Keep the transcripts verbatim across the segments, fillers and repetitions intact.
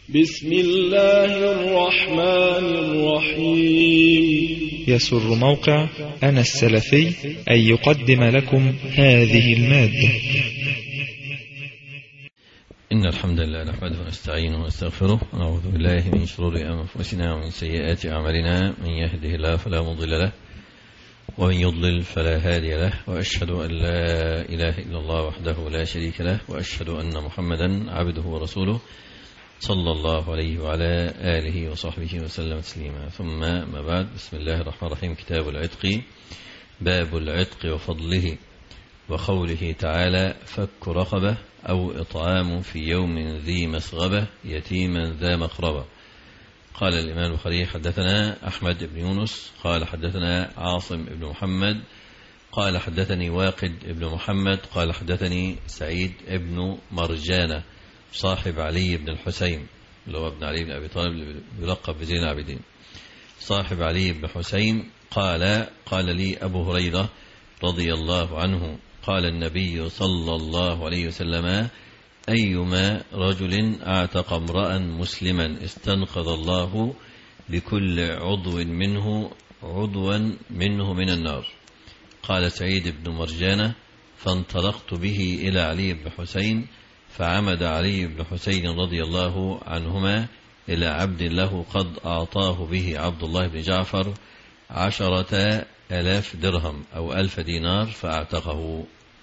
بسم الله الرحمن الرحيم. يسر موقع أنا السلفي أن يقدم لكم هذه المادة. إن الحمد لله نحمده ونستعينه ونستغفره ونعوذ بالله من شرور أنفسنا ومن سيئات أعمالنا، من يهده الله فلا مضل له ومن يضلل فلا هادي له، وأشهد أن لا إله إلا الله وحده لا شريك له، وأشهد أن محمدا عبده ورسوله صلى الله عليه وعلى آله وصحبه وسلم تسليما. ثم ما بعد، بسم الله الرحمن الرحيم. كتاب العتق، باب العتق وفضله، وقوله تعالى: فك رقبة أو إطعام في يوم ذي مسغبة يتيما ذا مقربة. قال الإمام البخاري: حدثنا أحمد بن يونس قال حدثنا عاصم بن محمد قال حدثني واقد بن محمد قال حدثني سعيد بن مرجانة صاحب علي بن الحسين، اللي هو ابن علي بن أبي طالب، يلقب بزين العابدين، صاحب علي بن حسين قال: قال لي أبو هريرة رضي الله عنه: قال النبي صلى الله عليه وسلم: أيما رجل أعتق امرأ مسلما استنقذ الله بكل عضو منه عضوا منه من النار. قال سعيد بن مرجانة: فانطلقت به إلى علي بن حسين، فعمد علي بن حسين رضي الله عنهما إلى عبد له قد أعطاه به عبد الله بن جعفر عشرة ألاف درهم أو ألف دينار فأعتقه.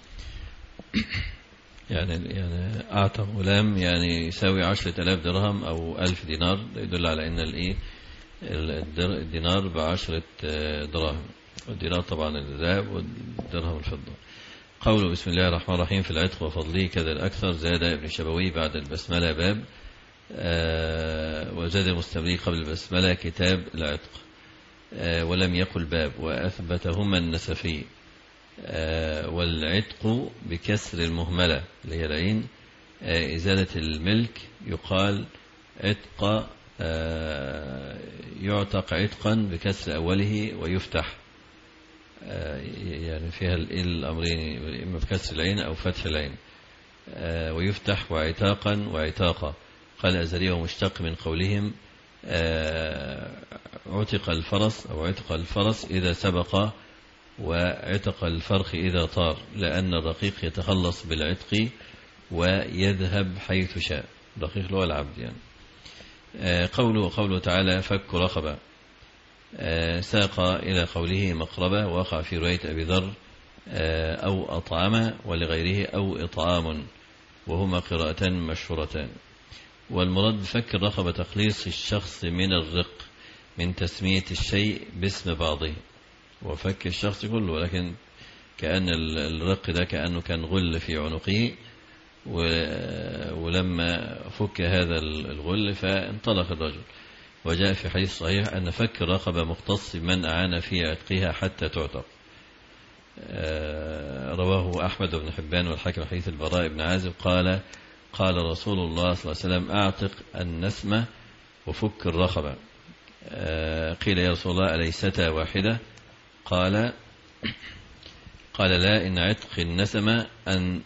يعني يعني أعتق غلام يعني يساوي عشرة ألاف درهم أو ألف دينار، يدل على أن الإيه الدينار بعشرة دراهم، والدينار طبعا الذهب والدرهم الفضة. قوله: بسم الله الرحمن الرحيم في العتق وفضله كذا الأكثر. زاد ابن شبوي بعد البسملة باب، آه وزاد المستملي قبل البسملة كتاب العتق، آه ولم يقل باب، وأثبتهما النسفي. آه والعتق بكسر المهملة اللي هي العين، آه إزالة الملك، يقال عتق، آه يعتق عتقا بكسر أوله ويفتح، آه يعني فيها الأمرين، إما بكسر العين أو فتح العين، آه ويفتح، وعتاقا وعتاقا. قال الأزهري: ومشتق من قولهم آه عتق الفرس أو عتق الفرس إذا سبق، وعتق الفرخ إذا طار، لأن الرقيق يتخلص بالعتق ويذهب حيث شاء. الرقيق هو العبد يعني. آه قوله قوله تعالى: فك رقبة، آه ساق إلى قوله مقربة، وقع في رواية أبي ذر آه أو أطعم، ولغيره أو إطعام، وهما قراءتان مشهورتان. والمراد بفك الرقبة تخليص الشخص من الرق، من تسمية الشيء باسم بعضه، وفك الشخص كله، ولكن كأن الرق ده كأنه كان غل في عنقه، ولما فك هذا الغل فانطلق الرجل. وجاء في حديث صحيح أن فك الرقبة مختص بمن أعان في عتقها حتى تعتق. رواه أحمد بن حبان والحاكم حديث البراء بن عازب قال: قال رسول الله صلى الله عليه وسلم: أعتق النسمة وفك الرقبة. قيل: يا رسول الله أليستا واحدة؟ قال قال لا، إن عتق النسمة أن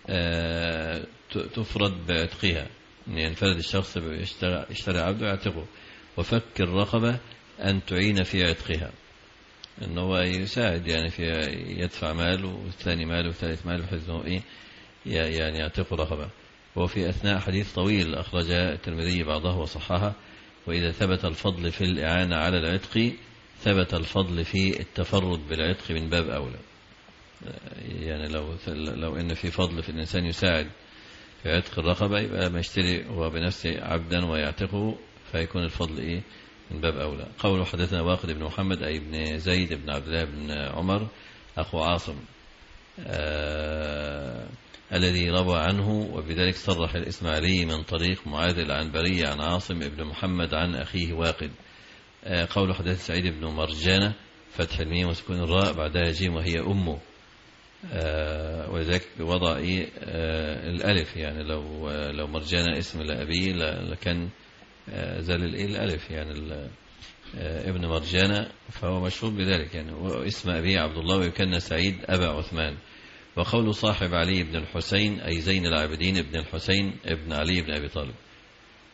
تفرد بعتقها، أن ينفرد الشخص يشتري عبده يعتقه، وفك الرقبة أن تعين في عتقها، أنه يساعد يعني في يدفع مال والثاني مال والثالث مال، بحيث أنه إيه يعني يعتق رقبة. وفي أثناء حديث طويل أخرج الترمذي بعضه وصححه: وإذا ثبت الفضل في الإعانة على العتق ثبت الفضل في التفرد بالعتق من باب أولى. يعني لو لو إن في فضل في الإنسان يساعد في عتق الرقبة، يبقى ما يشتري هو بنفسه عبدا ويعتقه، فيكون الفضل إيه من باب أولى. قوله: حدثنا واقد بن محمد أي بن زيد بن عبد الله بن عمر أخو عاصم، آه الذي روى عنه، وبذلك صرح الإسماعيلي من طريق معاذ العنبري عن عاصم بن محمد عن أخيه واقد. آه قوله: حدث سعيد بن مرجانة، فتح الميم وسكون الراء بعدها جيم وهي أمه، آه ولذلك وضع إيه آه الألف، يعني لو آه لو مرجانة اسم لأبيه لكان آه زال الإيه الألف، يعني آه ابن مرجانة، فهو مشهور بذلك يعني، واسم أبيه عبد الله، ويكن سعيد أبا عثمان. وقول صاحب علي بن الحسين أي زين العابدين ابن الحسين ابن علي بن أبي طالب.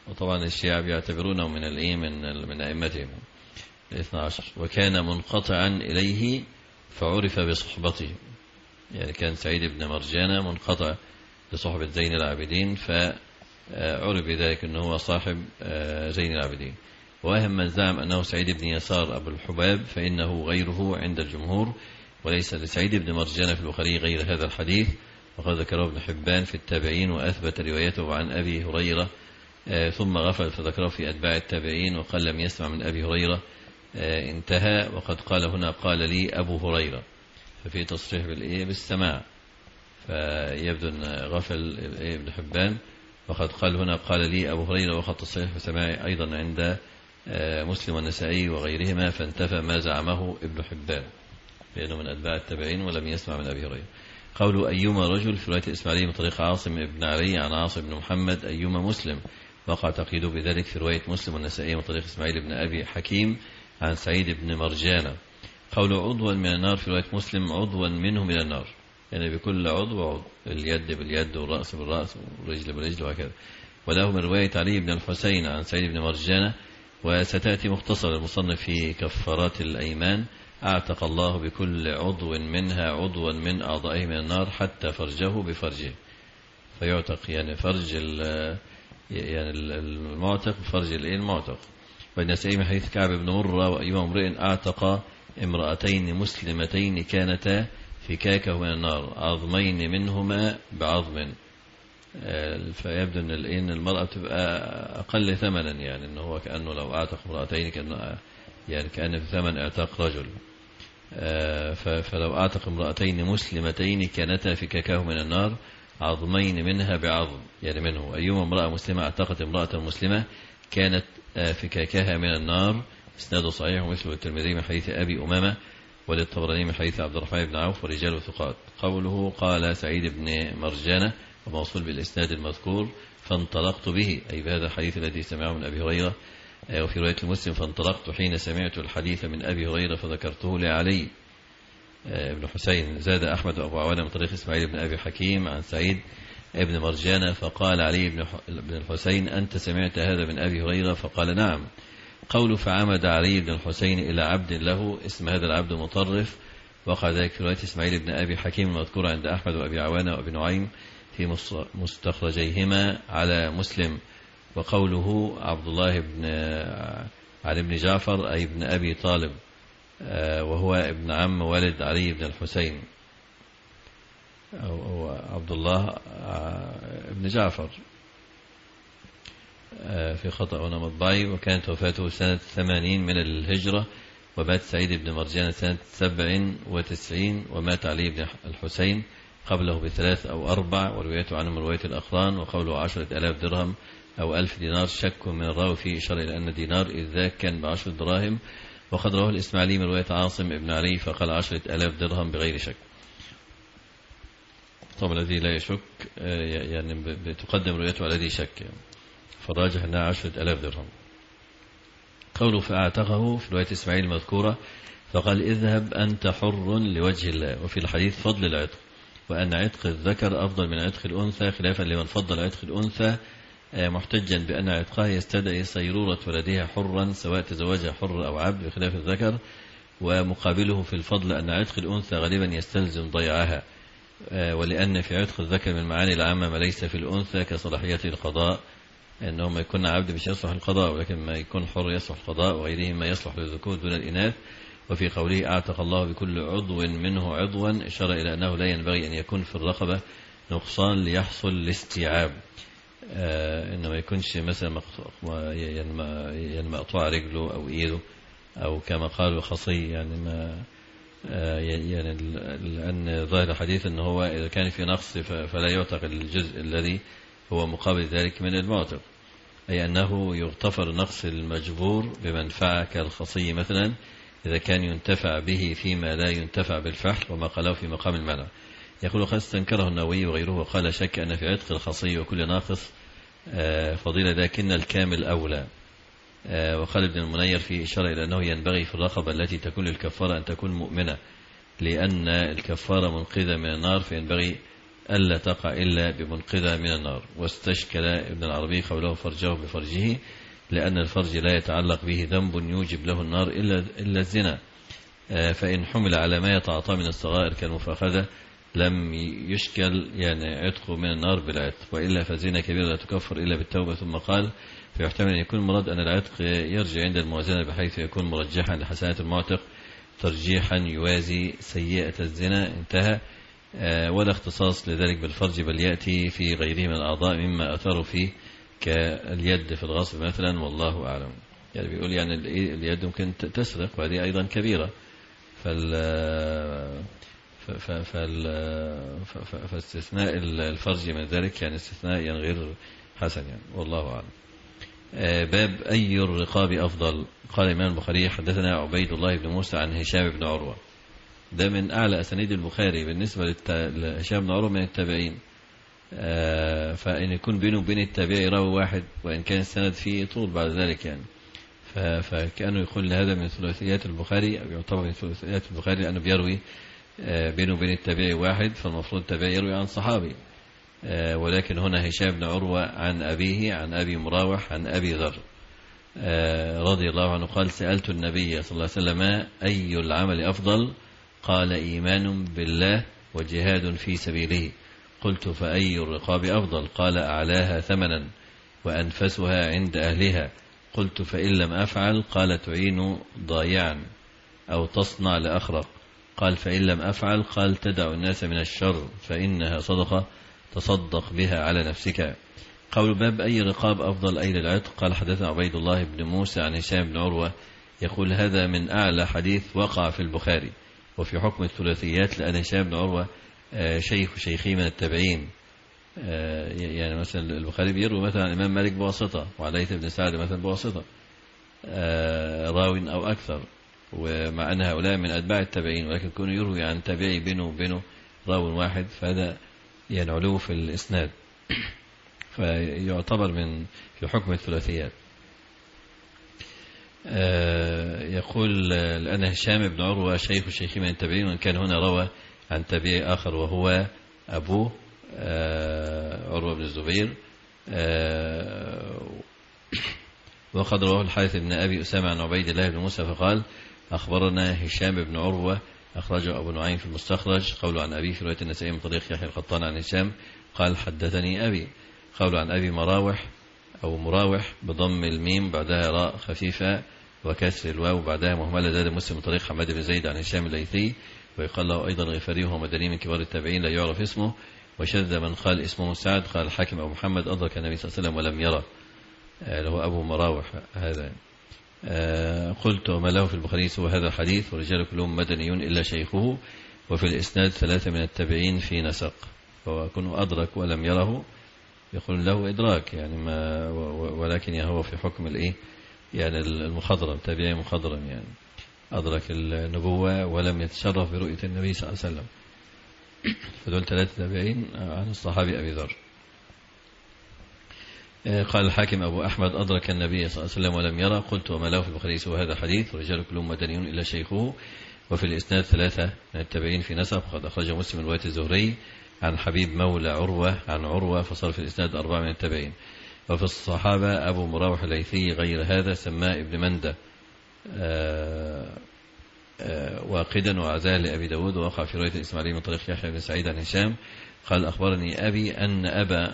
وطبعا الشيعة بيعتبرونه من الإيه من من أئمتهم الاثنى عشر، وكان منقطعا إليه فعرف بصحبته. يعني كان سعيد بن مرجانة منقطع لصحبة زين العابدين فعرف بذلك أنه هو صاحب زين العابدين. وأهم من زعم أنه سعيد بن يسار أبو الحباب فإنه غيره عند الجمهور، وليس لسعيد بن مرجانة في البخاري غير هذا الحديث، وقد ذكره ابن حبان في التابعين وأثبت روايته عن أبي هريرة ثم غفل فذكره في أتباع التابعين وقال لم يسمع من أبي هريرة انتهى. وقد قال هنا قال لي أبو هريرة، ففي تصريح بالإيه بالسماع، فيبدو أن غفل ابن حبان. وقد قال هنا قال لي أبو هريرة، وقد تصريح بسماع أيضا عند مسلم والنسائي وغيرهما، فانتفى ما زعمه ابن حبان لأنه من أتباع التابعين ولم يسمع من أبي هريرة. قول أيما رجل في رواية الإسماعيلي من طريق عاصم بن علي عن عاصم بن محمد أيما مسلم، وقع تقييده بذلك في رواية مسلم والنسائي من طريق إسماعيل بن أبي حكيم عن سعيد بن مرجانة. قول عضوا من النار في رواية مسلم عضوا منه من النار، يعني بكل عضو عضو، اليد باليد والرأس بالرأس والرجل بالرجل وهكذا. وله من رواية علي بن الحسين عن سعيد بن مرجانة. وستأتي مختصر المصنف في كفارات الأيمان أعتق الله بكل عضو منها عضوا من أعضائه من النار حتى فرجه بفرجه، فيعتق يعني فرج يعني المعتق بفرج المعتق. والنسائي من حديث كعب بن مرة وأيما امرئ أعتق امرأتين مسلمتين كانتا فكاكه من النار عظمين منهما بعظم. فيبدو أن المرأة تبقى أقل ثمنا، يعني أنه هو كأنه لو أعتق امرأتين كأنه يعني كأنه في ثمن اعتاق رجل. فلو أعتق امرأتين مسلمتين كانتا فكاكه من النار عظمين منها بعظم يعني منه. أيما امرأة مسلمة اعتقت امرأة مسلمة كانت فكاكها من النار. اسناده صحيح ومثله الترمذي من حديث أبي أمامة وللطبراني من حديث عبد الرحمن بن عوف ورجال ثقات. قوله قال سعيد بن مرجانة وموصول بالإسناد المذكور فانطلقت به، أي بهذا الحديث الذي سمعه من أبي هريرة. وفي رواية المسلم فانطلقت حين سمعت الحديث من أبي هريرة فذكرته لعلي بن حسين. زاد أحمد وأبو عوانة من طريق إسماعيل بن أبي حكيم عن سعيد بن مرجانة فقال علي بن الحسين أنت سمعت هذا من أبي هريرة؟ فقال نعم. قول فعمد علي بن الحسين إلى عبد له، اسم هذا العبد مطرف، وقع ذلك في رواية إسماعيل بن أبي حكيم المذكورة عند أحمد وأبي عوانة وأبي نعيم في مستخرجيهما على مسلم. وقوله عبد الله بن علي بن جعفر أي ابن أبي طالب، وهو ابن عم والد علي بن الحسين، أو عبد الله بن جعفر في خطأ هنا مطبعي. وكانت وفاته سنة ثمانين من الهجرة، ومات سعيد بن مرجانة سنة سبع وتسعين، ومات علي بن الحسين قبله بثلاث أو أربع، وروايته عنه من رواية الأقران. وقوله عشرة آلاف درهم أو ألف دينار شك من الراوي فيه إشارة إلى أن دينار إذ ذاك كان بعشرة دراهم. وقد رواه الإسماعيلي من رواية عاصم بن علي فقال عشرة آلاف درهم بغير شك. طبعا الذي لا يشك يعني بتقدم روايته على الذي شك، فالراجح أنها عشرة آلاف درهم. قوله فأعتقه في رواية إسماعيل المذكورة فقال اذهب أنت حر لوجه الله. وفي الحديث فضل العتق، وأن عتق الذكر أفضل من عتق الأنثى، خلافا لمن فضل عتق الأنثى محتجا بأن عتقها يستدعي صيرورة ولدها حرا سواء تزوجها حر أو عبد بخلاف الذكر. ومقابله في الفضل أن عتق الأنثى غالبا يستلزم ضيعها، ولأن في عتق الذكر من معاني العامة ما ليس في الأنثى كصلاحية القضاء، أنه ما يكون عبد مش يصلح القضاء، ولكن ما يكون حر يصلح القضاء، وغيره ما يصلح للذكور دون الإناث. وفي قوله أعتق الله بكل عضو منه عضوا إشارة إلى أنه لا ينبغي أن يكون في الرقبة نقصان ليحصل الاستيعاب، آه إنما يكونش مثلا يعني مقطوع رجله أو إيده، أو كما قالوا خصي، يعني ما آه يعني لأن ظاهر الحديث أنه هو إذا كان في نقص فلا يعتق الجزء الذي هو مقابل ذلك من المعتق، أي أنه يغتفر نقص المجبور بمنفعة كالخصي مثلا إذا كان ينتفع به فيما لا ينتفع بالفحل، وما قاله في مقام المنع. يقول قد استنكره النووي وغيره وقال شك أن في عتق الخصي وكل ناقص فضيلة لكن الكامل أولى. وقال ابن المنير في إشارة إلى أنه ينبغي في الرقبة التي تكون للكفارة أن تكون مؤمنة، لأن الكفارة منقذة من النار، فينبغي ألا تقع إلا بمنقذة من النار. واستشكل ابن العربي قوله فرجه بفرجه، لأن الفرج لا يتعلق به ذنب يوجب له النار إلا, إلا الزنا، فإن حمل على ما يتعاطى من الصغائر كالمفاخذة لم يشكل يعني عتقه من النار بالعتق، وإلا فالزنا كبيرة لا تكفر إلا بالتوبة. ثم قال فيحتمل أن يكون المراد أن العتق يرجع عند الموازنة بحيث يكون مرجحا لحسنات المعتق ترجيحا يوازي سيئة الزنا. انتهى. ولا اختصاص لذلك بالفرج، بل يأتي في غيره من الأعضاء مما أثروا فيه كاليد في الغصب مثلا، والله أعلم. يعني بيقول يعني اليد ممكن تسرق، وهذه أيضا كبيرة. فال فاستثناء الفرج من ذلك يعني استثناء يعني غير حسن يعني، والله أعلم. باب أي الرقاب أفضل. قال الإمام البخاري حدثنا عبيد الله بن موسى عن هشام بن عروة. ده من أعلى أسانيد البخاري بالنسبة لهشام بن عروة من التابعين. فإن يكون بينه وبين التابعي راوي واحد، وإن كان السند فيه طول بعد ذلك يعني، فكأنه يقول هذا من ثلاثيات البخاري، أو يعتبر من ثلاثيات البخاري لأنه بيروي بينه وبين التابعي واحد، فالمفروض التابعي يروي عن صحابي. ولكن هنا هشام بن عروة عن أبيه عن أبي مراوح عن أبي ذر رضي الله عنه قال سألت النبي صلى الله عليه وسلم أي العمل أفضل؟ قال إيمان بالله وجهاد في سبيله. قلت فأي الرقاب أفضل؟ قال أعلاها ثمنا وأنفسها عند أهلها. قلت فإن لم أفعل؟ قال تعين ضايعا أو تصنع لأخرق. قال فإن لم أفعل؟ قال تدع الناس من الشر فإنها صدقة تصدق بها على نفسك. قول باب أي رقاب أفضل أي للعتق. قال حدثنا عبيد الله بن موسى عن هشام بن عروة يقول هذا من أعلى حديث وقع في البخاري وفي حكم الثلاثيات، لأن هشام بن عروة شيخ شيخي من التابعين. يعني مثلا البخاري بيروي مثلا عن الإمام مالك بواسطة، وعن ليث بن سعد مثلا بواسطة راو أو أكثر، ومع أن هؤلاء من أتباع التابعين، ولكن كونه يروي عن تابعي بينه وبينه راو واحد، فهذا يعني علو في الإسناد، فيعتبر من في حكم الثلاثيات. يقول لأن هشام بن عروة شيخ شيخي من التابعين، وإن كان هنا روى عن تابعي آخر وهو أبوه عروة بن الزبير، وقد رواه الحارث بن أبي أسامة عن عبيد الله بن موسى فقال أخبرنا هشام بن عروة أخرجه أبو نعيم في المستخرج. قوله عن أبي في رواية النسائي من طريق يحيى القطان عن هشام قال حدثني أبي. قوله عن أبي مراوح أو مراوح بضم الميم بعدها راء خفيفة وكسر الواو بعدها مهملة، زاد مسلم من طريق حماد بن زيد عن هشام الليثي، ويقال له أيضا غفاري وهو مدني من كبار التابعين لا يعرف اسمه، وشذ من قال اسمه سعد. قال الحاكم أبو محمد أدرك النبي صلى الله عليه وسلم ولم يرى، له أبو مراوح هذا. قلت وما له في البخاري سوى هذا الحديث ورجال كلهم مدنيون إلا شيخه، وفي الإسناد ثلاثة من التابعين في نسق، فكونه أدرك ولم يره يقول له إدراك يعني ما، ولكن هو في حكم الإيه يعني المخضرم، تابعي مخضرم يعني أدرك النبوة ولم يتشرف برؤية النبي صلى الله عليه وسلم، فدول ثلاثة تابعين عن الصحابي أبي ذر. قال الحاكم أبو أحمد أدرك النبي صلى الله عليه وسلم ولم يرى. قلت وما له في البخاري سوى هذا الحديث ورجال كلهم مدنيون إلا شيخه، وفي الإسناد ثلاثة من التابعين في نسق، وقد أخرج مسلم رواية الزهري عن حبيب مولى عروة عن عروة، فصار في الإسناد أربعة من التابعين. وفي الصحابة أبو مراوح الليثي غير هذا سماه ابن مندة واقدا وعزاه لأبي داود، ووقع في رواية الإسماعيلي من طريق يحيى بن سعيد عن هشام قال أخبرني أبي أن أبا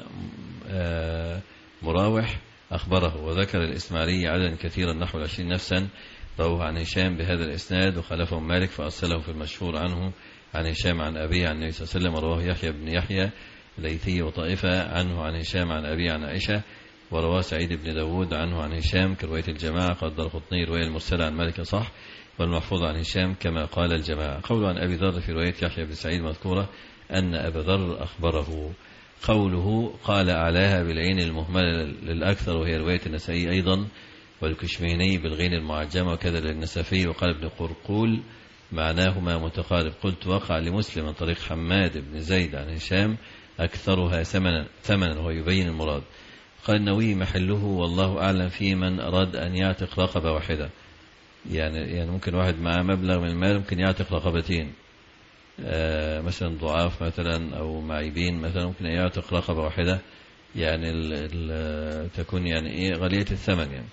مراوح أخبره، وذكر الإسماعيلي عددا كثيرا نحو العشرين نفسا رواه عن هشام بهذا الإسناد، وخلفهم مالك فأرسله في المشهور عنه عن هشام عن أبيه عن النبي صلى الله عليه وسلم. ورواه يحيى بن يحيى الليثي وطائفة عنه عن هشام عن أبيه عن عائشة، ورواه سعيد بن داود عنه عن هشام كرواية الجماعة. قد القطني رواية المرسلة عن مالك صح، والمحفوظ عن هشام كما قال الجماعة. قوله عن أبي ذر في رواية يحيى بن سعيد مذكورة أن أبا ذر أخبره. قوله قال أعلاها بالعين المهملة للأكثر، وهي رواية النسائي أيضا والكشميني بالغين المعجمة، وكذا للنسفي. وقال ابن قرقول معناهما متقارب. قلت وقع لمسلم من طريق حماد بن زيد عن هشام أكثرها ثمنا ثمنا وهو يبين المراد. قال النووي محله والله أعلم في من أراد أن يعتق رقبة واحدة، يعني يعني ممكن واحد معه مبلغ من المال ممكن يعتق رقبتين، مثلا ضعاف مثلا أو معيبين مثلا ممكن يعتق رقبة واحدة يعني ال ال تكون يعني إيه غالية الثمن يعني.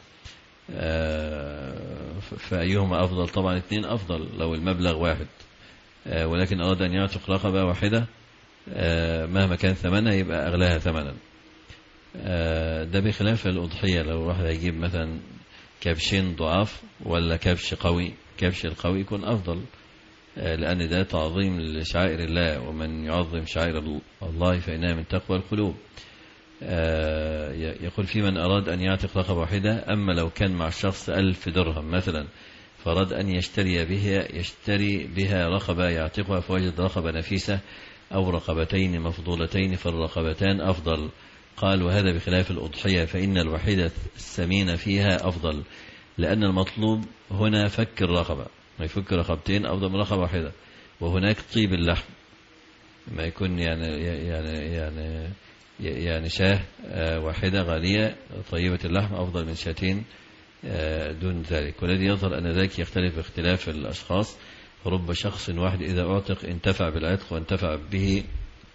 فأيهما أفضل؟ طبعا اثنين أفضل لو المبلغ واحد، ولكن أراد أن يعتق رقبة واحدة مهما كان ثمنها يبقى أغلاها ثمنا. ده بخلاف الأضحية، لو واحد هيجيب مثلا كبشين ضعاف ولا كبش قوي، كبش القوي يكون أفضل، لأن ده تعظيم لشعائر الله، ومن يعظم شعائر الله فإنها من تقوى القلوب. يقول في من أراد أن يعتق رقبة واحدة، أما لو كان مع الشخص ألف درهم مثلا فأراد أن يشتري بها يشتري بها رقبة يعتقها، فوجد رقبة نفيسة أو رقبتين مفضولتين فالرقبتان أفضل. قال وهذا بخلاف الأضحية، فإن الوحيدة الثمينة فيها أفضل، لأن المطلوب هنا فك الرقبة، ما يفك رقبتين أفضل من رقبة واحدة، وهناك طيب اللحم، ما يكون يعني يعني يعني يعني شاه واحدة غالية طيبة اللحم أفضل من شاتين دون ذلك. والذي يظهر أن ذلك يختلف باختلاف الأشخاص، رب شخص واحد إذا أعتق انتفع بالعتق وانتفع به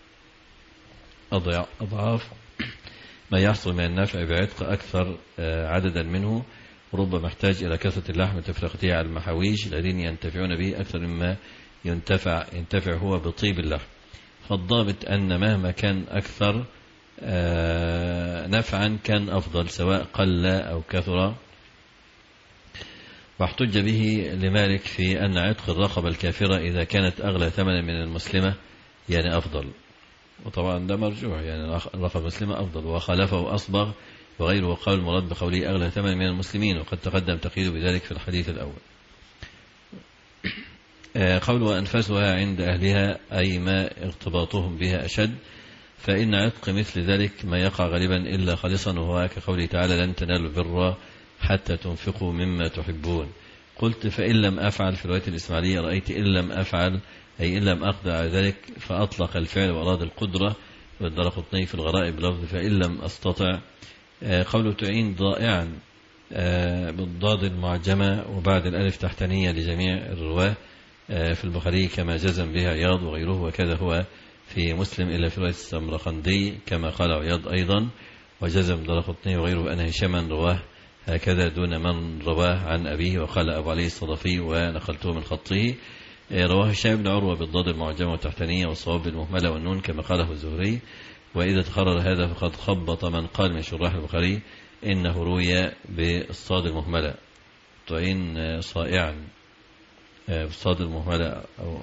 أضعاف ما يحصل من النفع بعتق أكثر عددا منه، ربما محتاج إلى كثرة اللحم تفرقته على المحاويج الذين ينتفعون به أكثر مما ينتفع ينتفع هو بطيب اللحم. فالضابط أن مهما كان أكثر نفعا كان أفضل سواء قل أو كثر. واحتج به لمالك في أن عتق الرقبة الكافرة إذا كانت أغلى ثمنا من المسلمة يعني أفضل، وطبعا ده مرجوح، يعني الرقبة المسلمة أفضل. وخالفه أصبغ وغيره قال المراد بقوله أغلى ثمنا من المسلمين، وقد تقدم تقييد بذلك في الحديث الأول. قول وأنفسها عند أهلها أي ما ارتباطهم بها أشد، فإن عتق مثل ذلك ما يقع غالبا إلا خالصا، وهو كقوله تعالى لن تنالوا البر حتى تنفقوا مما تحبون. قلت فإن لم أفعل في رواية الإسماعيلية رأيت إن لم أفعل أي إن لم أقدر على ذلك، فأطلق الفعل وأراد القدرة، والدرقطني في الغرائب بلفظ فإن لم أستطع. قوله تعين ضائعا بالضاد المعجمة وبعد الألف تحتانية لجميع الرواه في البخاري كما جزم بها عياض وغيره، وكذا هو في مسلم إلا في رواية السمرقندي كما قال عياض أيضا، وجزم درقطني وغيره أن هشاما رواه هكذا دون من رواه عن أبيه، وقال أبو علي الصدفي ونقلته من خطه. رواه هشام بن عروة بالضاد المعجمة والتحتانية والصواب بالمهملة والنون كما قاله الزهري. وإذا تقرر هذا فقد خبط من قال من شراح البخاري إنه روي بالصاد المهملة تعين صائعا بالصاد المهملة أو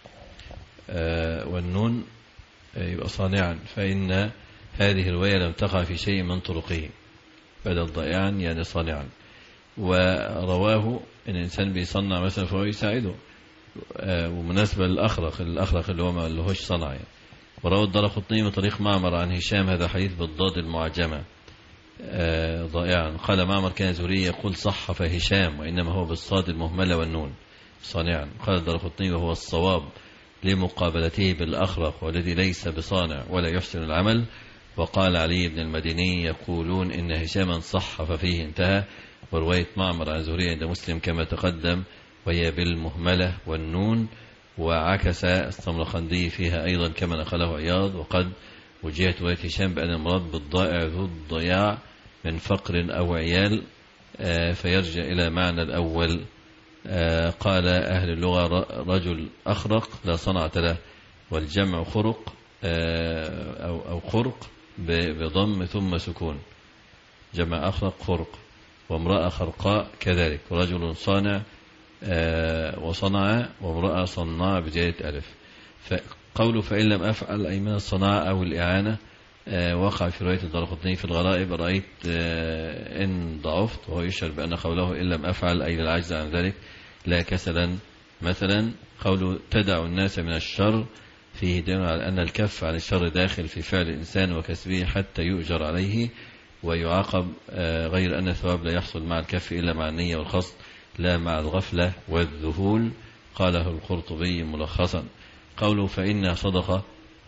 والنون يبقى صانعا، فإن هذه الرواية لم تقع في شيء من طرقه، بدل ضائعا يعني صانعا. ورواه إن الإنسان بيصنع مثلا فهو يساعده، ومناسبة للأخرق الأخرق اللي هو ما لهوش صنع يعني. وروى الدرقطني من طريق معمر عن هشام هذا حديث بالضاد المعجمة ضائعا. قال معمر كان زهري يقول صح فهشام وإنما هو بالصاد المهملة والنون صانعا. قال الدرقطني وهو الصواب لمقابلته بالأخرق والذي ليس بصانع ولا يحسن العمل. وقال علي بن المديني يقولون إن هشاما صح ففيه انتهى. ورواية معمر عن زهري عند مسلم كما تقدم وهي بالمهملة والنون، وعكس السمرقندي فيها أيضا كما نقله عياض. وقد وجهت رواية هشام بأن المراد بالضائع ذو الضياع من فقر أو عيال، فيرجع إلى معنى الأول. قال أهل اللغة رجل أخرق لا صنعة له، والجمع خرق أو خرق بضم ثم سكون، جمع أخرق خرق، وامرأة خرقاء كذلك، ورجل صانع وصنع، وامرأة صناع بزيادة ألف. فقوله فإن لم أفعل أي من الصناعة أو الإعانة وقع في رواية الدرقطني في الغرائب رأيت إن ضعفت، وهو يشعر بأن قوله إن لم أفعل أي للعجز عن ذلك لا كسلا. مثلا قوله تدع الناس من الشر فيه دليل على أن الكف عن الشر داخل في فعل الإنسان وكسبه حتى يؤجر عليه ويعاقب، غير أن الثواب لا يحصل مع الكف إلا مع النية والقصد لا مع الغفلة والذهول. قاله القرطبي ملخصا. قوله فإنها صدقة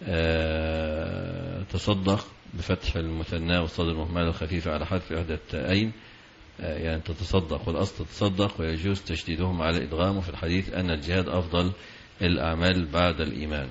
تصدق بفتح المثنى والصاد المهملة الخفيفة على حذف إحدى التائين، يعني تتصدق، والأصل تتصدق، ويجوز تشديدهم على إدغامه في الحديث أن الجهاد أفضل الأعمال بعد الإيمان.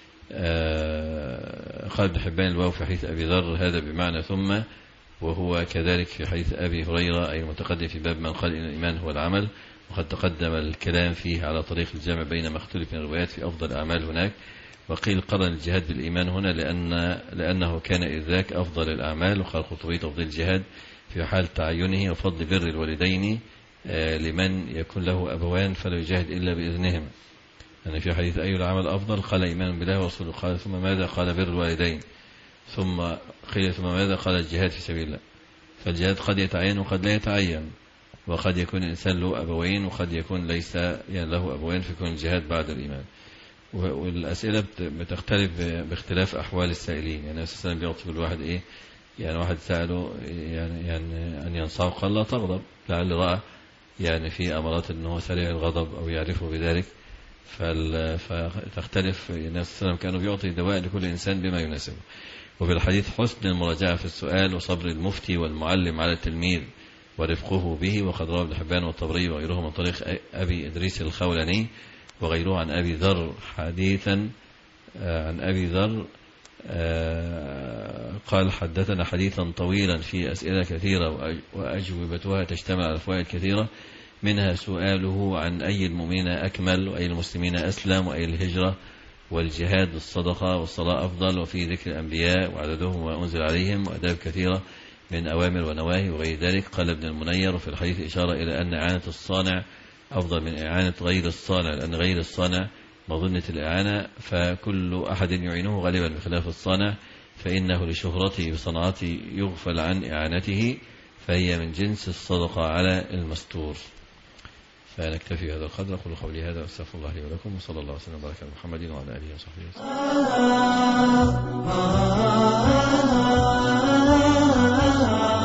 قال ابن حبان الواو في حديث أبي ذر هذا بمعنى ثم، وهو كذلك في حديث أبي هريرة أي المتقدم في باب من قال إن الإيمان هو العمل، وقد تقدم الكلام فيه على طريق الجمع بين ما اختلف من الروايات في أفضل الأعمال هناك. وقيل قرن الجهاد بالإيمان هنا لأن لأنه كان إذ ذاك أفضل الأعمال، وقال القرطبي تفضيل الجهاد في حال تعينه وفضل بر الوالدين لمن يكون له أبوان فلا يجاهد إلا بإذنهم. يعني في حديث أي العمل أفضل قال إيمان بالله ورسوله، قال ثم ماذا قال بر الوالدين، ثم قيل ثم ماذا قال الجهاد في سبيل الله. فالجهاد قد يتعين وقد لا يتعين، وقد يكون الإنسان له أبوين وقد يكون ليس يعني له أبوين فيكون الجهاد بعد الإيمان. والأسئلة بتختلف باختلاف أحوال السائلين. يعني أساسا بيعطي كل واحد إيه، يعني واحد سأله يعني, يعني أن ينصعه قال لا تغضب، لعل رأى يعني في أمارات أنه سريع الغضب أو يعرفه بذلك. فتختلف. النبي صلى الله عليه وسلم كانوا بيعطي دواء لكل إنسان بما يناسبه. وفي الحديث حسن المراجعة في السؤال وصبر المفتي والمعلم على التلميذ ورفقه به. وقد روى ابن حبان والطبري وغيرهم من طريق أبي إدريس الخولاني وغيره عن أبي ذر حديثا عن أبي ذر قال حدثنا حديثا طويلا في أسئلة كثيرة وأجوبتها تجتمع على فوائد كثيرة، منها سؤاله عن أي المؤمنين أكمل وأي المسلمين أسلم وأي الهجرة والجهاد والصدقة والصلاة أفضل، وفي ذكر الأنبياء وعددهم وما أنزل عليهم وأداب كثيرة من أوامر ونواهي وغير ذلك. قال ابن المنير وفي الحديث إشارة إلى أن إعانة الصانع أفضل من إعانة غير الصانع، لأن غير الصانع مظنة الإعانة، فكل أحد يعينه غالبا بخلاف الصانع فإنه لشهرته بصنعته يغفل عن إعانته، فهي من جنس الصدقة على المستور. فنكتفي هذا القدر. أقول قولي هذا وأستغفر الله لي ولكم، وصلى الله وسلم وبارك على محمد وعلى آله وصحبه وسلم.